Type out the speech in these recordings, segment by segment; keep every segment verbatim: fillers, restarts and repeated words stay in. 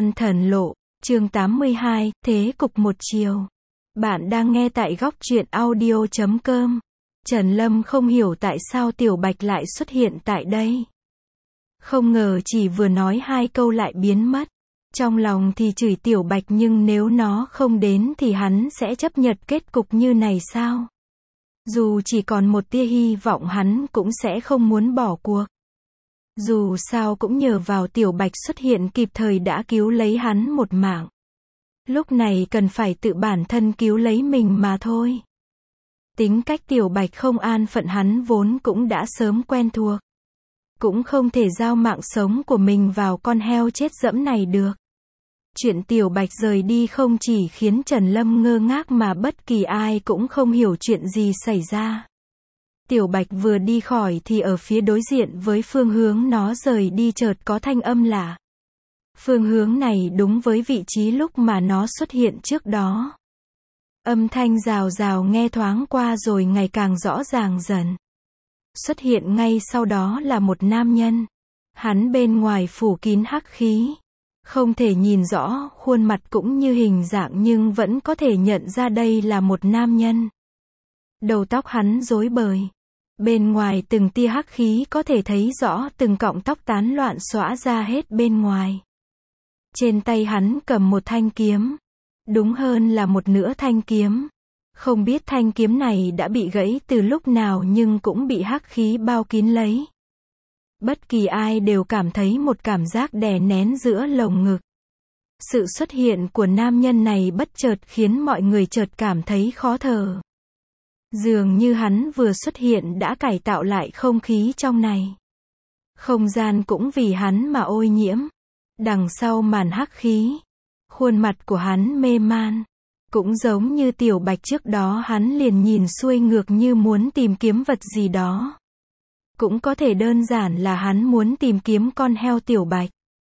An Thần Lộ, chương tám mươi hai, Thế cục một chiều. Bạn đang nghe tại góc truyện audio chấm com. Trần Lâm không hiểu tại sao Tiểu Bạch lại xuất hiện tại đây. Không ngờ chỉ vừa nói hai câu lại biến mất. Trong lòng thì chửi Tiểu Bạch, nhưng nếu nó không đến thì hắn sẽ chấp nhận kết cục như này sao? Dù chỉ còn một tia hy vọng hắn cũng sẽ không muốn bỏ cuộc. Dù sao cũng nhờ vào Tiểu Bạch xuất hiện kịp thời đã cứu lấy hắn một mạng. Lúc này cần phải tự bản thân cứu lấy mình mà thôi. Tính cách Tiểu Bạch không an phận hắn vốn cũng đã sớm quen thuộc. Cũng không thể giao mạng sống của mình vào con heo chết dẫm này được. Chuyện Tiểu Bạch rời đi không chỉ khiến Trần Lâm ngơ ngác mà bất kỳ ai cũng không hiểu chuyện gì xảy ra. Tiểu Bạch vừa đi khỏi thì ở phía đối diện với phương hướng nó rời đi chợt có thanh âm lạ. Phương hướng này đúng với vị trí lúc mà nó xuất hiện trước đó. Âm thanh rào rào nghe thoáng qua rồi ngày càng rõ ràng dần. Xuất hiện ngay sau đó là một nam nhân. Hắn bên ngoài phủ kín hắc khí. Không thể nhìn rõ khuôn mặt cũng như hình dạng nhưng vẫn có thể nhận ra đây là một nam nhân. Đầu tóc hắn rối bời. Bên ngoài từng tia hắc khí có thể thấy rõ từng cọng tóc tán loạn xõa ra hết bên ngoài. Trên tay hắn cầm một thanh kiếm. Đúng hơn là một nửa thanh kiếm. Không biết thanh kiếm này đã bị gãy từ lúc nào nhưng cũng bị hắc khí bao kín lấy. Bất kỳ ai đều cảm thấy một cảm giác đè nén giữa lồng ngực. Sự xuất hiện của nam nhân này bất chợt khiến mọi người chợt cảm thấy khó thở. Dường như hắn vừa xuất hiện đã cải tạo lại không khí trong này. Không gian cũng vì hắn mà ô nhiễm. Đằng sau màn hắc khí, khuôn mặt của hắn mê man. Cũng giống như Tiểu Bạch trước đó, hắn liền nhìn xuôi ngược như muốn tìm kiếm vật gì đó. Cũng có thể đơn giản là hắn muốn tìm kiếm con heo Tiểu Bạch.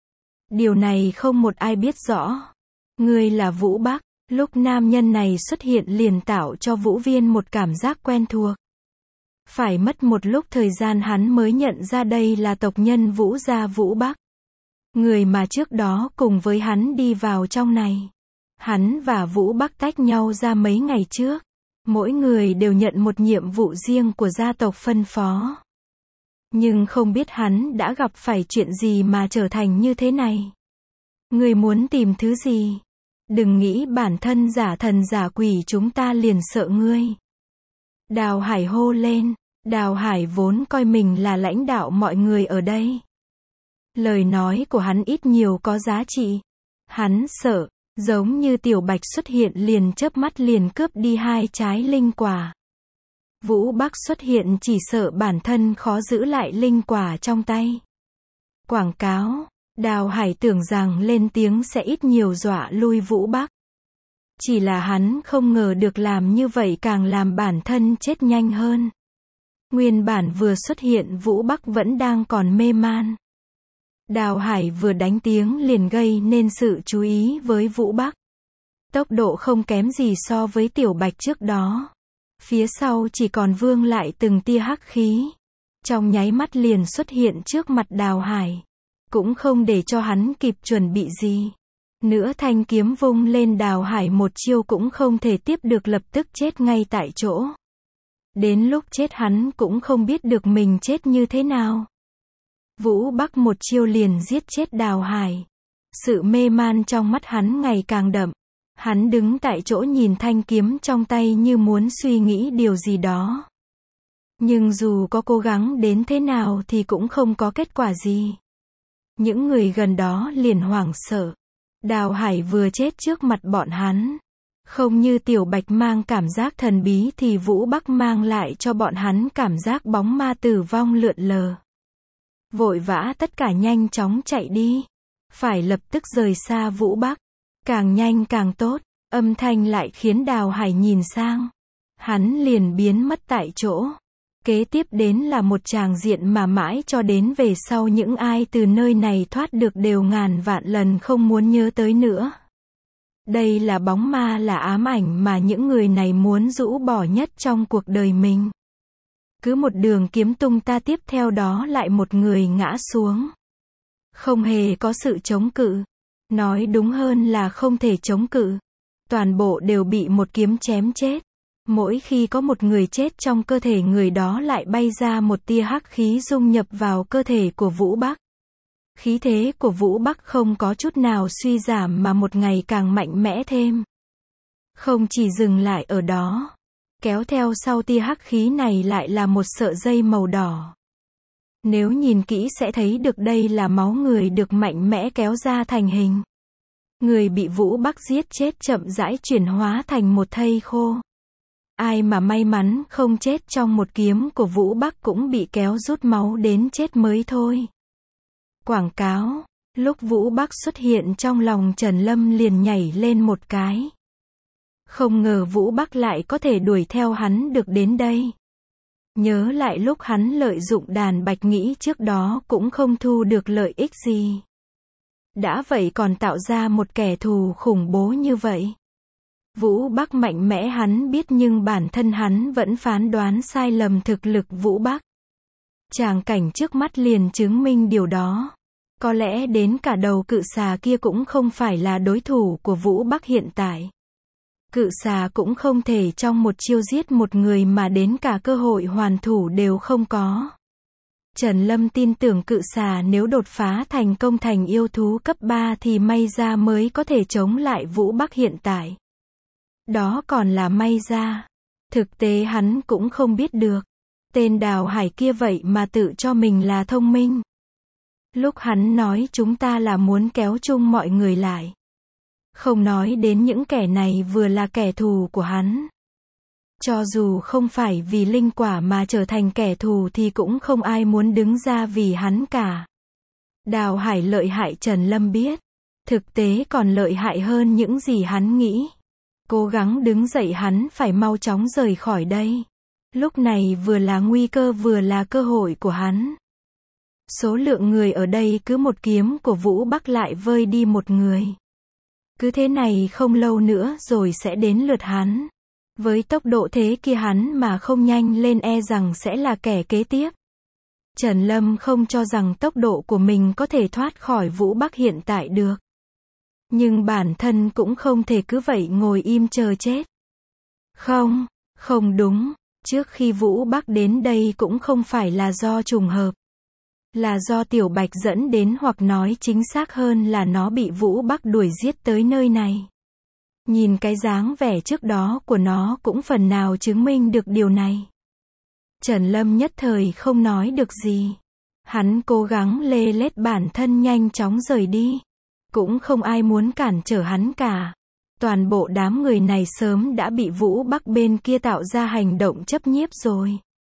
Điều này không một ai biết rõ. Ngươi là Vũ Bắc. Lúc nam nhân này xuất hiện liền tạo cho Vũ Viên một cảm giác quen thuộc. Phải mất một lúc thời gian hắn mới nhận ra đây là tộc nhân Vũ gia Vũ Bắc. Người mà trước đó cùng với hắn đi vào trong này. Hắn và Vũ Bắc tách nhau ra mấy ngày trước. Mỗi người đều nhận một nhiệm vụ riêng của gia tộc phân phó. Nhưng không biết hắn đã gặp phải chuyện gì mà trở thành như thế này. Người muốn tìm thứ gì? Đừng nghĩ bản thân giả thần giả quỷ chúng ta liền sợ ngươi. Đào Hải hô lên. Đào Hải vốn coi mình là lãnh đạo mọi người ở đây. Lời nói của hắn ít nhiều có giá trị. Hắn sợ, giống như Tiểu Bạch xuất hiện liền chớp mắt liền cướp đi hai trái linh quả. Vũ Bắc xuất hiện chỉ sợ bản thân khó giữ lại linh quả trong tay. Quảng cáo. Đào Hải tưởng rằng lên tiếng sẽ ít nhiều dọa lui Vũ Bắc. Chỉ là hắn không ngờ được làm như vậy càng làm bản thân chết nhanh hơn. Nguyên bản vừa xuất hiện Vũ Bắc vẫn đang còn mê man. Đào Hải vừa đánh tiếng liền gây nên sự chú ý với Vũ Bắc. Tốc độ không kém gì so với Tiểu Bạch trước đó. Phía sau chỉ còn vương lại từng tia hắc khí. Trong nháy mắt liền xuất hiện trước mặt Đào Hải. Cũng không để cho hắn kịp chuẩn bị gì. Nữa thanh kiếm vung lên, Đào Hải một chiêu cũng không thể tiếp được, lập tức chết ngay tại chỗ. Đến lúc chết hắn cũng không biết được mình chết như thế nào. Vũ Bắc một chiêu liền giết chết Đào Hải. Sự mê man trong mắt hắn ngày càng đậm. Hắn đứng tại chỗ nhìn thanh kiếm trong tay như muốn suy nghĩ điều gì đó. Nhưng dù có cố gắng đến thế nào thì cũng không có kết quả gì. Những người gần đó liền hoảng sợ. Đào Hải vừa chết trước mặt bọn hắn. Không như Tiểu Bạch mang cảm giác thần bí thì Vũ Bắc mang lại cho bọn hắn cảm giác bóng ma tử vong lượn lờ. Vội vã tất cả nhanh chóng chạy đi. Phải lập tức rời xa Vũ Bắc. Càng nhanh càng tốt. Âm thanh lại khiến Đào Hải nhìn sang. Hắn liền biến mất tại chỗ. Kế tiếp đến là một tràng diện mà mãi cho đến về sau những ai từ nơi này thoát được đều ngàn vạn lần không muốn nhớ tới nữa. Đây là bóng ma, là ám ảnh mà những người này muốn rũ bỏ nhất trong cuộc đời mình. Cứ một đường kiếm tung ta, tiếp theo đó lại một người ngã xuống. Không hề có sự chống cự. Nói đúng hơn là không thể chống cự. Toàn bộ đều bị một kiếm chém chết. Mỗi khi có một người chết trong cơ thể người đó lại bay ra một tia hắc khí dung nhập vào cơ thể của Vũ Bắc. Khí thế của Vũ Bắc không có chút nào suy giảm mà một ngày càng mạnh mẽ thêm. Không chỉ dừng lại ở đó. Kéo theo sau tia hắc khí này lại là một sợi dây màu đỏ. Nếu nhìn kỹ sẽ thấy được đây là máu người được mạnh mẽ kéo ra thành hình. Người bị Vũ Bắc giết chết chậm rãi chuyển hóa thành một thây khô. Ai mà may mắn không chết trong một kiếm của Vũ Bắc cũng bị kéo rút máu đến chết mới thôi. Quảng cáo. Lúc Vũ Bắc xuất hiện trong lòng Trần Lâm liền nhảy lên một cái. Không ngờ Vũ Bắc lại có thể đuổi theo hắn được đến đây. Nhớ lại lúc hắn lợi dụng đàn bạch nghĩ trước đó cũng không thu được lợi ích gì. Đã vậy còn tạo ra một kẻ thù khủng bố như vậy. Vũ Bắc mạnh mẽ hắn biết nhưng bản thân hắn vẫn phán đoán sai lầm thực lực Vũ Bắc. Tràng cảnh trước mắt liền chứng minh điều đó. Có lẽ đến cả đầu cự xà kia cũng không phải là đối thủ của Vũ Bắc hiện tại. Cự xà cũng không thể trong một chiêu giết một người mà đến cả cơ hội hoàn thủ đều không có. Trần Lâm tin tưởng cự xà nếu đột phá thành công thành yêu thú cấp ba thì may ra mới có thể chống lại Vũ Bắc hiện tại. Đó còn là may ra. Thực tế hắn cũng không biết được. Tên Đào Hải kia vậy mà tự cho mình là thông minh. Lúc hắn nói chúng ta là muốn kéo chung mọi người lại. Không nói đến những kẻ này vừa là kẻ thù của hắn. Cho dù không phải vì linh quả mà trở thành kẻ thù thì cũng không ai muốn đứng ra vì hắn cả. Đào Hải lợi hại Trần Lâm biết. Thực tế còn lợi hại hơn những gì hắn nghĩ. Cố gắng đứng dậy hắn phải mau chóng rời khỏi đây. Lúc này vừa là nguy cơ vừa là cơ hội của hắn. Số lượng người ở đây cứ một kiếm của Vũ Bắc lại vơi đi một người. Cứ thế này không lâu nữa rồi sẽ đến lượt hắn. Với tốc độ thế kia hắn mà không nhanh lên e rằng sẽ là kẻ kế tiếp. Trần Lâm không cho rằng tốc độ của mình có thể thoát khỏi Vũ Bắc hiện tại được. Nhưng bản thân cũng không thể cứ vậy ngồi im chờ chết. Không, không đúng. Trước khi Vũ Bắc đến đây cũng không phải là do trùng hợp. Là do Tiểu Bạch dẫn đến hoặc nói chính xác hơn là nó bị Vũ Bắc đuổi giết tới nơi này. Nhìn cái dáng vẻ trước đó của nó cũng phần nào chứng minh được điều này. Trần Lâm nhất thời không nói được gì. Hắn cố gắng lê lết bản thân nhanh chóng rời đi. Cũng không ai muốn cản trở hắn cả. Toàn bộ đám người này sớm đã bị Vũ Bắc bên kia tạo ra hành động chấp nhiếp rồi.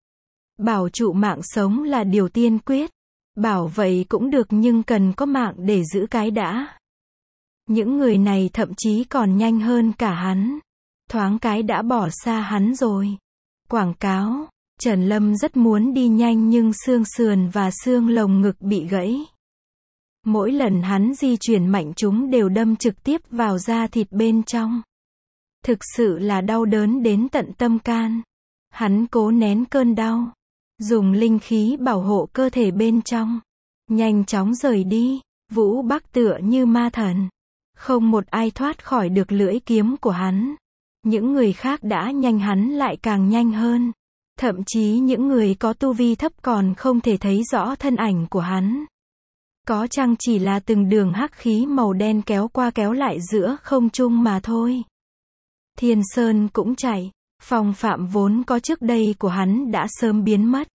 Bảo trụ mạng sống là điều tiên quyết. Bảo vậy cũng được nhưng cần có mạng để giữ cái đã. Những người này thậm chí còn nhanh hơn cả hắn. Thoáng cái đã bỏ xa hắn rồi. Quảng cáo. Trần Lâm rất muốn đi nhanh nhưng xương sườn và xương lồng ngực bị gãy. Mỗi lần hắn di chuyển mạnh chúng đều đâm trực tiếp vào da thịt bên trong. Thực sự là đau đớn đến tận tâm can. Hắn cố nén cơn đau. Dùng linh khí bảo hộ cơ thể bên trong. Nhanh chóng rời đi. Vũ Bắc tựa như ma thần. Không một ai thoát khỏi được lưỡi kiếm của hắn. Những người khác đã nhanh hắn lại càng nhanh hơn. Thậm chí những người có tu vi thấp còn không thể thấy rõ thân ảnh của hắn. Có chăng chỉ là từng đường hắc khí màu đen kéo qua kéo lại giữa không trung mà thôi. Thiên Sơn cũng chạy. Phong phạm vốn có trước đây của hắn đã sớm biến mất.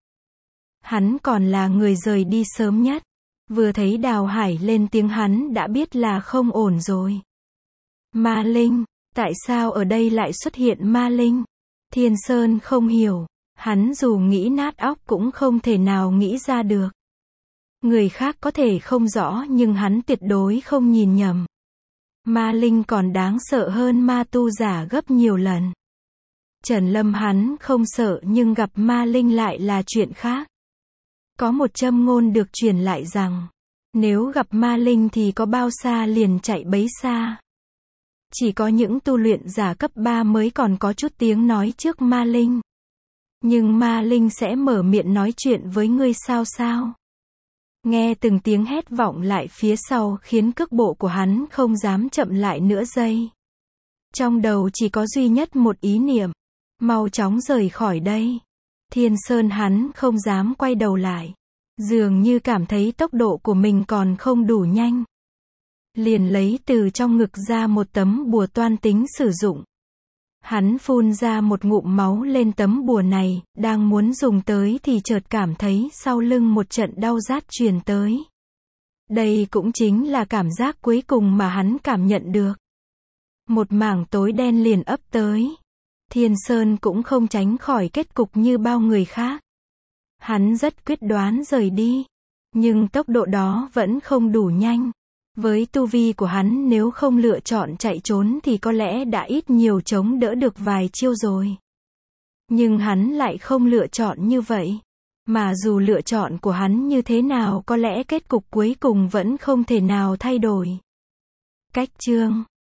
Hắn còn là người rời đi sớm nhất. Vừa thấy Đào Hải lên tiếng hắn đã biết là không ổn rồi. Ma Linh, tại sao ở đây lại xuất hiện Ma Linh? Thiên Sơn không hiểu. Hắn dù nghĩ nát óc cũng không thể nào nghĩ ra được. Người khác có thể không rõ nhưng hắn tuyệt đối không nhìn nhầm. Ma Linh còn đáng sợ hơn ma tu giả gấp nhiều lần. Trần Lâm hắn không sợ nhưng gặp Ma Linh lại là chuyện khác. Có một châm ngôn được truyền lại rằng, nếu gặp Ma Linh thì có bao xa liền chạy bấy xa. Chỉ có những tu luyện giả cấp ba mới còn có chút tiếng nói trước Ma Linh. Nhưng Ma Linh sẽ mở miệng nói chuyện với ngươi sao sao? Nghe từng tiếng hét vọng lại phía sau khiến cước bộ của hắn không dám chậm lại nửa giây. Trong đầu chỉ có duy nhất một ý niệm. Mau chóng rời khỏi đây. Thiên Sơn hắn không dám quay đầu lại. Dường như cảm thấy tốc độ của mình còn không đủ nhanh. Liền lấy từ trong ngực ra một tấm bùa toan tính sử dụng. Hắn phun ra một ngụm máu lên tấm bùa này, đang muốn dùng tới thì chợt cảm thấy sau lưng một trận đau rát truyền tới. Đây cũng chính là cảm giác cuối cùng mà hắn cảm nhận được. Một mảng tối đen liền ấp tới. Thiên Sơn cũng không tránh khỏi kết cục như bao người khác. Hắn rất quyết đoán rời đi. Nhưng tốc độ đó vẫn không đủ nhanh. Với tu vi của hắn nếu không lựa chọn chạy trốn thì có lẽ đã ít nhiều chống đỡ được vài chiêu rồi. Nhưng hắn lại không lựa chọn như vậy. Mà dù lựa chọn của hắn như thế nào có lẽ kết cục cuối cùng vẫn không thể nào thay đổi. Cách chương